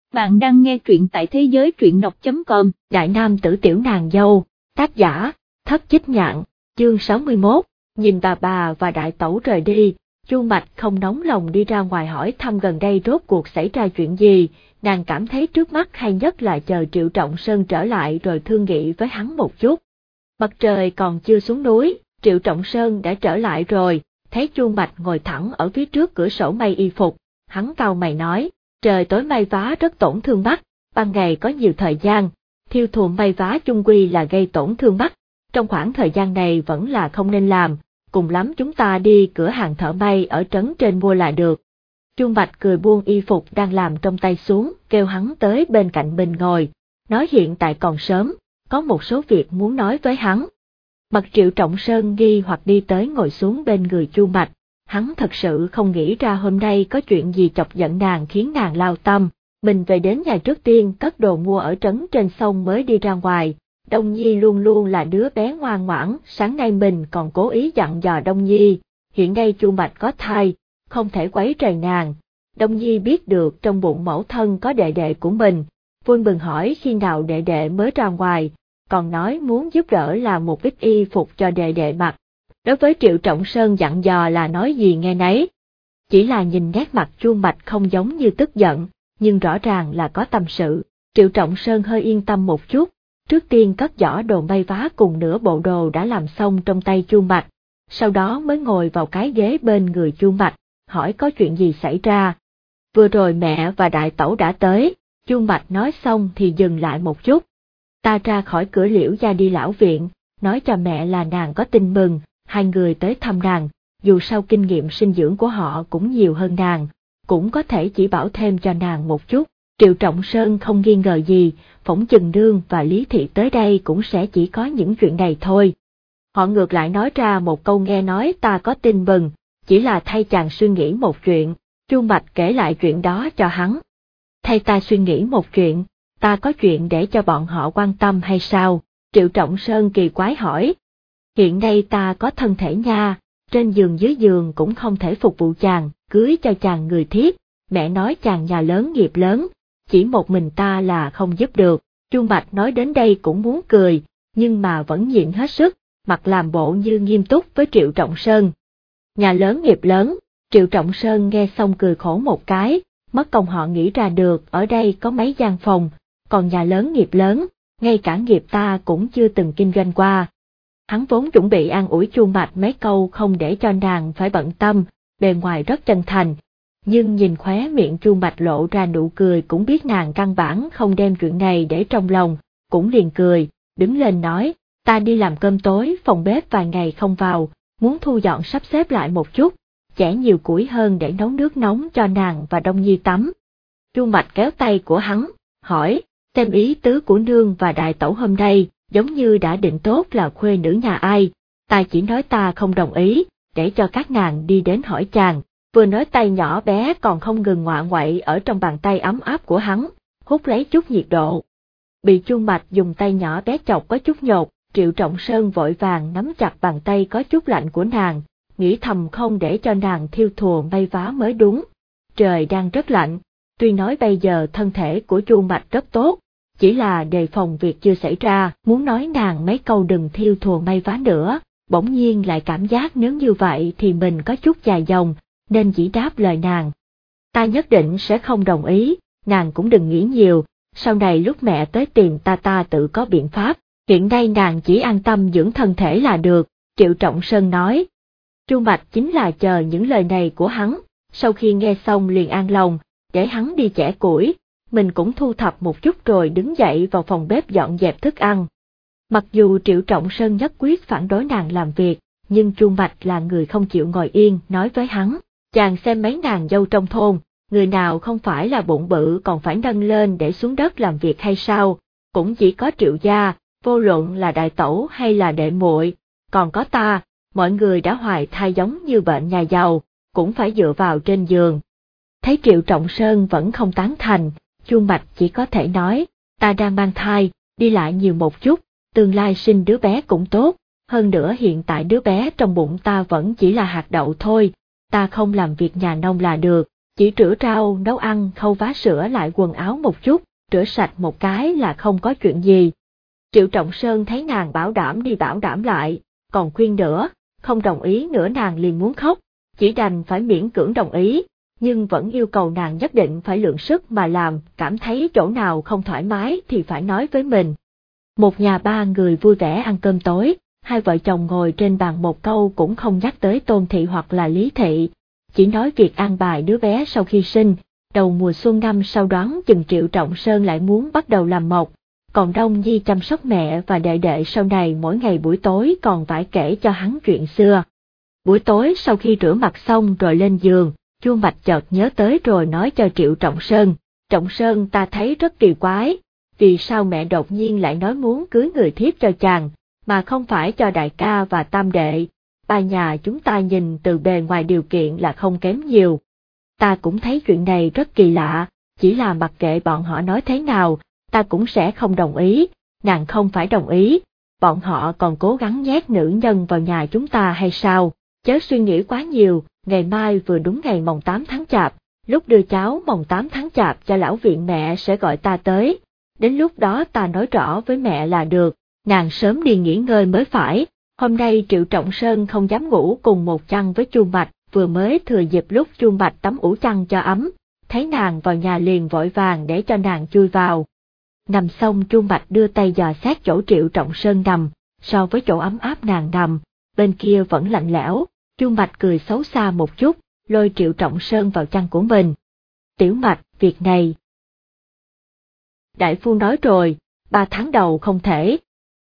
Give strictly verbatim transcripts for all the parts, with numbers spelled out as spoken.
Bạn đang nghe truyện tại thế giới truyện đọc chấm com. Đại nam tử tiểu nàng dâu, tác giả, Thất Chích Nhạn, chương sáu mươi mốt, nhìn bà bà và đại tẩu rời đi, Chu Mạch không nóng lòng đi ra ngoài hỏi thăm gần đây rốt cuộc xảy ra chuyện gì, nàng cảm thấy trước mắt hay nhất là chờ Triệu Trọng Sơn trở lại rồi thương nghị với hắn một chút. Mặt trời còn chưa xuống núi, Triệu Trọng Sơn đã trở lại rồi, thấy Chu Mạch ngồi thẳng ở phía trước cửa sổ may y phục, hắn cau mày nói. Trời tối may vá rất tổn thương mắt, ban ngày có nhiều thời gian, thiêu thùa may vá chung quy là gây tổn thương mắt, trong khoảng thời gian này vẫn là không nên làm, cùng lắm chúng ta đi cửa hàng thợ may ở trấn trên mua là được. Chu Mạch cười buông y phục đang làm trong tay xuống, kêu hắn tới bên cạnh mình ngồi, nói hiện tại còn sớm, có một số việc muốn nói với hắn. Mặt Triệu Trọng Sơn nghi hoặc đi tới ngồi xuống bên người Chu Mạch. Hắn thật sự không nghĩ ra hôm nay có chuyện gì chọc giận nàng khiến nàng lao tâm, mình về đến nhà trước tiên cất đồ mua ở trấn trên sông mới đi ra ngoài, Đông Nhi luôn luôn là đứa bé ngoan ngoãn, sáng nay mình còn cố ý dặn dò Đông Nhi, hiện nay Chu Mạch có thai, không thể quấy rầy nàng, Đông Nhi biết được trong bụng mẫu thân có đệ đệ của mình, vui mừng hỏi khi nào đệ đệ mới ra ngoài, còn nói muốn giúp đỡ làm một ít y phục cho đệ đệ mặc. Đối với Triệu Trọng Sơn dặn dò là nói gì nghe nấy. Chỉ là nhìn nét mặt Chu Mạch không giống như tức giận, nhưng rõ ràng là có tâm sự. Triệu Trọng Sơn hơi yên tâm một chút, trước tiên cất giỏ đồ may vá cùng nửa bộ đồ đã làm xong trong tay Chu Mạch, sau đó mới ngồi vào cái ghế bên người Chu Mạch, hỏi có chuyện gì xảy ra. Vừa rồi mẹ và đại tẩu đã tới, Chu Mạch nói xong thì dừng lại một chút. Ta ra khỏi cửa Liễu gia đi lão viện, nói cho mẹ là nàng có tin mừng. Hai người tới thăm nàng, dù sao kinh nghiệm sinh dưỡng của họ cũng nhiều hơn nàng, cũng có thể chỉ bảo thêm cho nàng một chút. Triệu Trọng Sơn không nghi ngờ gì, phỏng chừng Nương và Lý Thị tới đây cũng sẽ chỉ có những chuyện này thôi. Họ ngược lại nói ra một câu nghe nói ta có tin mừng, chỉ là thay chàng suy nghĩ một chuyện, Chu Mạch kể lại chuyện đó cho hắn. Thay ta suy nghĩ một chuyện, ta có chuyện để cho bọn họ quan tâm hay sao? Triệu Trọng Sơn kỳ quái hỏi. Hiện nay ta có thân thể nha, trên giường dưới giường cũng không thể phục vụ chàng, cưới cho chàng người thiếp, mẹ nói chàng nhà lớn nghiệp lớn, chỉ một mình ta là không giúp được. Chu Mạch nói đến đây cũng muốn cười, nhưng mà vẫn nhịn hết sức, mặt làm bộ như nghiêm túc với Triệu Trọng Sơn. Nhà lớn nghiệp lớn, Triệu Trọng Sơn nghe xong cười khổ một cái, mất công họ nghĩ ra được ở đây có mấy gian phòng, còn nhà lớn nghiệp lớn, ngay cả nghiệp ta cũng chưa từng kinh doanh qua. Hắn vốn chuẩn bị an ủi Chu Mạch mấy câu không để cho nàng phải bận tâm, bề ngoài rất chân thành, nhưng nhìn khóe miệng Chu Mạch lộ ra nụ cười cũng biết nàng căn bản không đem chuyện này để trong lòng, cũng liền cười, đứng lên nói, ta đi làm cơm tối, phòng bếp vài ngày không vào, muốn thu dọn sắp xếp lại một chút, chẻ nhiều củi hơn để nấu nước nóng cho nàng và Đông Nhi tắm. Chu Mạch kéo tay của hắn, hỏi, xem ý tứ của Nương và đại tẩu hôm nay. Giống như đã định tốt là khuê nữ nhà ai, ta chỉ nói ta không đồng ý, để cho các nàng đi đến hỏi chàng, vừa nói tay nhỏ bé còn không ngừng ngoạ ngoậy ở trong bàn tay ấm áp của hắn, hút lấy chút nhiệt độ. Bị Chu Mạch dùng tay nhỏ bé chọc có chút nhột, Triệu Trọng Sơn vội vàng nắm chặt bàn tay có chút lạnh của nàng, nghĩ thầm không để cho nàng thiêu thùa may vá mới đúng. Trời đang rất lạnh, tuy nói bây giờ thân thể của Chu Mạch rất tốt, chỉ là đề phòng việc chưa xảy ra, muốn nói nàng mấy câu đừng thiêu thùa may vá nữa, bỗng nhiên lại cảm giác nếu như vậy thì mình có chút dài dòng, nên chỉ đáp lời nàng. Ta nhất định sẽ không đồng ý, nàng cũng đừng nghĩ nhiều, sau này lúc mẹ tới tìm ta ta tự có biện pháp, hiện nay nàng chỉ an tâm dưỡng thân thể là được, Triệu Trọng Sơn nói. Chu Mạch chính là chờ những lời này của hắn, sau khi nghe xong liền an lòng, để hắn đi chẻ củi. Mình cũng thu thập một chút rồi đứng dậy vào phòng bếp dọn dẹp thức ăn. Mặc dù Triệu Trọng Sơn nhất quyết phản đối nàng làm việc, nhưng Chu Mạch là người không chịu ngồi yên, nói với hắn, chàng xem mấy nàng dâu trong thôn, người nào không phải là bụng bự còn phải nâng lên để xuống đất làm việc hay sao, cũng chỉ có Triệu gia, vô luận là đại tẩu hay là đệ muội, còn có ta, mọi người đã hoài thai giống như bệnh nhà giàu, cũng phải dựa vào trên giường. Thấy Triệu Trọng Sơn vẫn không tán thành, Chu Mạch chỉ có thể nói, ta đang mang thai, đi lại nhiều một chút, tương lai sinh đứa bé cũng tốt, hơn nữa hiện tại đứa bé trong bụng ta vẫn chỉ là hạt đậu thôi, ta không làm việc nhà nông là được, chỉ rửa rau, nấu ăn, khâu vá sữa lại quần áo một chút, rửa sạch một cái là không có chuyện gì. Triệu Trọng Sơn thấy nàng bảo đảm đi bảo đảm lại, còn khuyên nữa, không đồng ý nữa nàng liền muốn khóc, chỉ đành phải miễn cưỡng đồng ý, nhưng vẫn yêu cầu nàng nhất định phải lượng sức mà làm, cảm thấy chỗ nào không thoải mái thì phải nói với mình. Một nhà ba người vui vẻ ăn cơm tối, hai vợ chồng ngồi trên bàn một câu cũng không nhắc tới Tôn Thị hoặc là Lý Thị, chỉ nói việc an bài đứa bé sau khi sinh. Đầu mùa xuân năm sau đoán chừng Triệu Trọng Sơn lại muốn bắt đầu làm mộc, còn Đông Nhi chăm sóc mẹ và đệ đệ sau này mỗi ngày buổi tối còn phải kể cho hắn chuyện xưa. Buổi tối sau khi rửa mặt xong rồi lên giường, Chu Mạch chợt nhớ tới rồi nói cho Triệu Trọng Sơn, Trọng Sơn ta thấy rất kỳ quái, vì sao mẹ đột nhiên lại nói muốn cưới người thiếp cho chàng, mà không phải cho đại ca và tam đệ, ba nhà chúng ta nhìn từ bề ngoài điều kiện là không kém nhiều. Ta cũng thấy chuyện này rất kỳ lạ, chỉ là mặc kệ bọn họ nói thế nào, ta cũng sẽ không đồng ý, nàng không phải đồng ý, bọn họ còn cố gắng nhét nữ nhân vào nhà chúng ta hay sao, chớ suy nghĩ quá nhiều, ngày mai vừa đúng ngày mồng tám tháng chạp, lúc đưa cháu mồng tám tháng chạp cho lão viện mẹ sẽ gọi ta tới, đến lúc đó ta nói rõ với mẹ là được, nàng sớm đi nghỉ ngơi mới phải. Hôm nay Triệu Trọng Sơn không dám ngủ cùng một chăn với Chu Mạch, vừa mới thừa dịp lúc Chu Mạch tắm ủ chăn cho ấm, thấy nàng vào nhà liền vội vàng để cho nàng chui vào. Nằm xong Chu Mạch đưa tay dò xét chỗ Triệu Trọng Sơn nằm, so với chỗ ấm áp nàng nằm, bên kia vẫn lạnh lẽo, Chu Mạch cười xấu xa một chút, lôi Triệu Trọng Sơn vào chăn của mình. Tiểu Mạch, việc này. Đại phu nói rồi, ba tháng đầu không thể.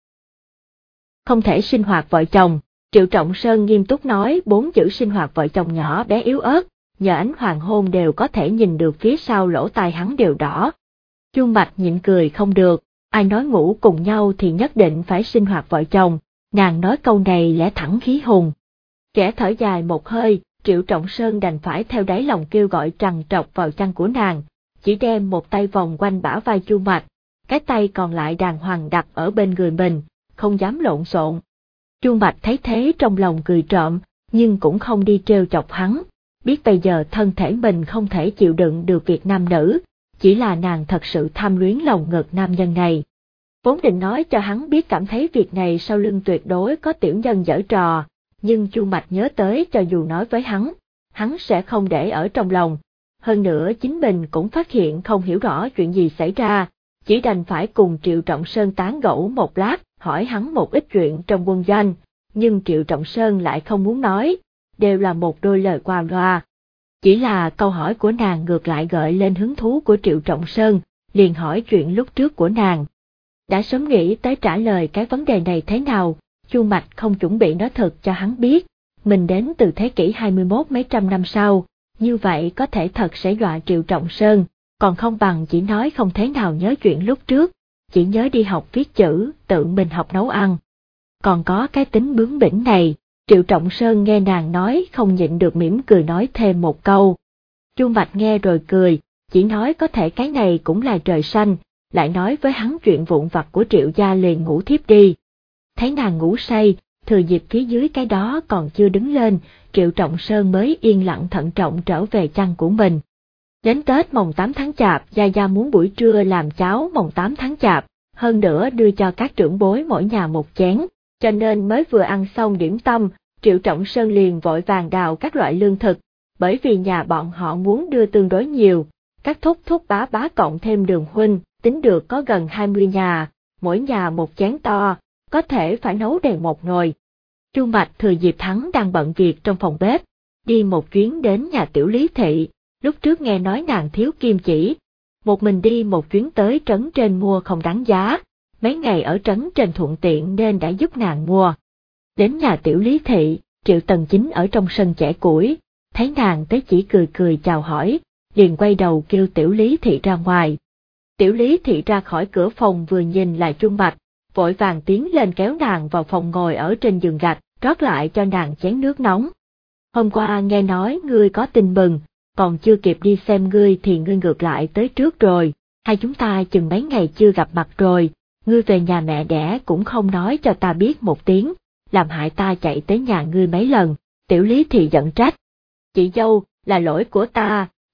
Không thể sinh hoạt vợ chồng, Triệu Trọng Sơn nghiêm túc nói bốn chữ sinh hoạt vợ chồng nhỏ bé yếu ớt, nhờ ánh hoàng hôn đều có thể nhìn được phía sau lỗ tai hắn đều đỏ. Chu Mạch nhịn cười không được, ai nói ngủ cùng nhau thì nhất định phải sinh hoạt vợ chồng, nàng nói câu này lẽ thẳng khí hùng. Kẻ thở dài một hơi, Triệu Trọng Sơn đành phải theo đáy lòng kêu gọi trằn trọc vào chăn của nàng, chỉ đem một tay vòng quanh bả vai Chu Mạch, cái tay còn lại đàng hoàng đặt ở bên người mình, không dám lộn xộn. Chu Mạch thấy thế trong lòng cười trộm, nhưng cũng không đi trêu chọc hắn, biết bây giờ thân thể mình không thể chịu đựng được việc nam nữ, chỉ là nàng thật sự tham luyến lòng ngực nam nhân này. Vốn định nói cho hắn biết cảm thấy việc này sau lưng tuyệt đối có tiểu nhân giở trò, nhưng Chu Mạch nhớ tới cho dù nói với hắn, hắn sẽ không để ở trong lòng. Hơn nữa chính mình cũng phát hiện không hiểu rõ chuyện gì xảy ra, chỉ đành phải cùng Triệu Trọng Sơn tán gẫu một lát, hỏi hắn một ít chuyện trong quân doanh, nhưng Triệu Trọng Sơn lại không muốn nói, đều là một đôi lời qua loa. Chỉ là câu hỏi của nàng ngược lại gợi lên hứng thú của Triệu Trọng Sơn, liền hỏi chuyện lúc trước của nàng. Đã sớm nghĩ tới trả lời cái vấn đề này thế nào, Chu Mạch không chuẩn bị nói thật cho hắn biết, mình đến từ thế kỷ hai mươi mốt mấy trăm năm sau, như vậy có thể thật sẽ dọa Triệu Trọng Sơn, còn không bằng chỉ nói không thế nào nhớ chuyện lúc trước, chỉ nhớ đi học viết chữ, tự mình học nấu ăn. Còn có cái tính bướng bỉnh này, Triệu Trọng Sơn nghe nàng nói không nhịn được mỉm cười nói thêm một câu. Chu Mạch nghe rồi cười, chỉ nói có thể cái này cũng là trời xanh, lại nói với hắn chuyện vụn vặt của Triệu gia liền ngủ thiếp đi. Thấy nàng ngủ say, thừa dịp phía dưới cái đó còn chưa đứng lên, Triệu Trọng Sơn mới yên lặng thận trọng trở về chăn của mình. Đến Tết mồng tám tháng chạp, Gia Gia muốn buổi trưa làm cháo mồng tám tháng chạp, hơn nữa đưa cho các trưởng bối mỗi nhà một chén, cho nên mới vừa ăn xong điểm tâm, Triệu Trọng Sơn liền vội vàng đào các loại lương thực, bởi vì nhà bọn họ muốn đưa tương đối nhiều, các thúc thúc bá bá cộng thêm Đường huynh, tính được có gần hai mươi nhà, mỗi nhà một chén to, có thể phải nấu đầy một nồi. Chu Mạch thừa dịp hắn đang bận việc trong phòng bếp, đi một chuyến đến nhà tiểu Lý Thị, lúc trước nghe nói nàng thiếu kim chỉ, một mình đi một chuyến tới trấn trên mua không đáng giá, mấy ngày ở trấn trên thuận tiện nên đã giúp nàng mua. Đến nhà tiểu Lý Thị, Triệu Tần Chính ở trong sân chẻ củi, thấy nàng tới chỉ cười cười chào hỏi, liền quay đầu kêu tiểu Lý Thị ra ngoài. Tiểu Lý Thị ra khỏi cửa phòng vừa nhìn là Chu Mạch, vội vàng tiến lên kéo nàng vào phòng ngồi ở trên giường gạch, rót lại cho nàng chén nước nóng. Hôm qua nghe nói ngươi có tin mừng, còn chưa kịp đi xem ngươi thì ngươi ngược lại tới trước rồi, hai chúng ta chừng mấy ngày chưa gặp mặt rồi, ngươi về nhà mẹ đẻ cũng không nói cho ta biết một tiếng, làm hại ta chạy tới nhà ngươi mấy lần. Tiểu Lý Thị giận trách. Chị dâu, là lỗi của ta,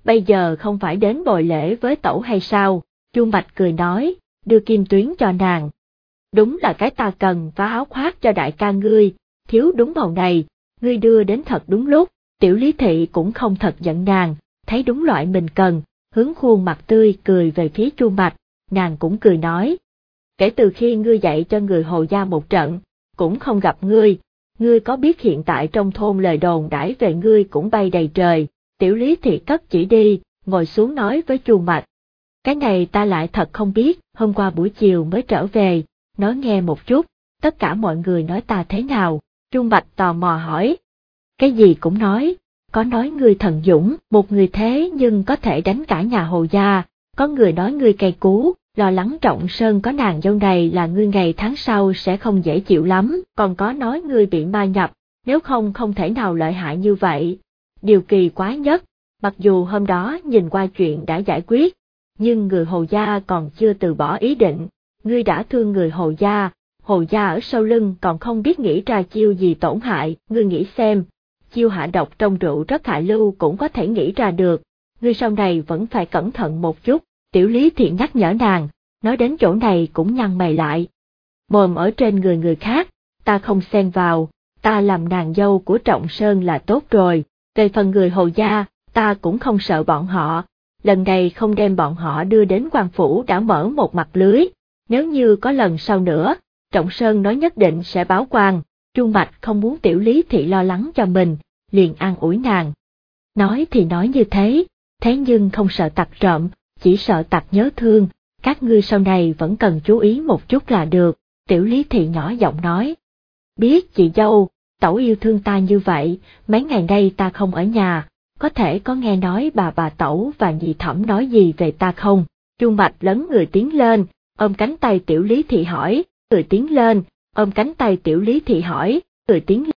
bây giờ không phải đến bồi lễ với tẩu hay sao? Chu Mạch cười nói, đưa kim tuyến cho nàng. Đúng là cái ta cần và áo khoác cho đại ca ngươi, thiếu đúng màu này, ngươi đưa đến thật đúng lúc. Tiểu Lý Thị cũng không thật giận nàng, thấy đúng loại mình cần, hướng khuôn mặt tươi cười về phía Chu Mạch, nàng cũng cười nói. Kể từ khi ngươi dạy cho người Hồ gia một trận, cũng không gặp ngươi, ngươi có biết hiện tại trong thôn lời đồn đãi về ngươi cũng bay đầy trời. Tiểu Lý Thị cất chỉ đi, ngồi xuống nói với Chu Mạch. Cái này ta lại thật không biết, hôm qua buổi chiều mới trở về, nói nghe một chút, tất cả mọi người nói ta thế nào? Chu Mạch tò mò hỏi. Cái gì cũng nói, có nói ngươi thần dũng, một người thế nhưng có thể đánh cả nhà Hồ gia, có người nói ngươi cay cú, lo lắng Trọng Sơn có nàng dâu này là ngươi ngày tháng sau sẽ không dễ chịu lắm, còn có nói ngươi bị ma nhập, nếu không không thể nào lợi hại như vậy. Điều kỳ quái nhất, mặc dù hôm đó nhìn qua chuyện đã giải quyết, nhưng người Hồ gia còn chưa từ bỏ ý định, ngươi đã thương người Hồ gia, Hồ gia ở sau lưng còn không biết nghĩ ra chiêu gì tổn hại, ngươi nghĩ xem, chiêu hạ độc trong rượu rất hạ lưu cũng có thể nghĩ ra được, ngươi sau này vẫn phải cẩn thận một chút. Tiểu Lý Thị nhắc nhở nàng, nói đến chỗ này cũng nhăn mày lại. Mồm ở trên người người khác, ta không xen vào, ta làm nàng dâu của Trọng Sơn là tốt rồi, về phần người Hồ gia, ta cũng không sợ bọn họ, lần này không đem bọn họ đưa đến quan phủ đã mở một mặt lưới, nếu như có lần sau nữa, Trọng Sơn nói nhất định sẽ báo quan. Chu Mạch không muốn Tiểu Lý Thị lo lắng cho mình, liền an ủi nàng. Nói thì nói như thế, thế nhưng không sợ tặc trộm, chỉ sợ tặc nhớ thương, các ngươi sau này vẫn cần chú ý một chút là được. Tiểu Lý Thị nhỏ giọng nói. Biết chị dâu, tẩu yêu thương ta như vậy, mấy ngày nay ta không ở nhà, có thể có nghe nói bà bà tẩu và nhị thẩm nói gì về ta không? Chu Mạch lấn người tiến lên, ôm cánh tay Tiểu Lý Thị hỏi, người tiến lên, ôm cánh tay Tiểu Lý Thị hỏi, người tiến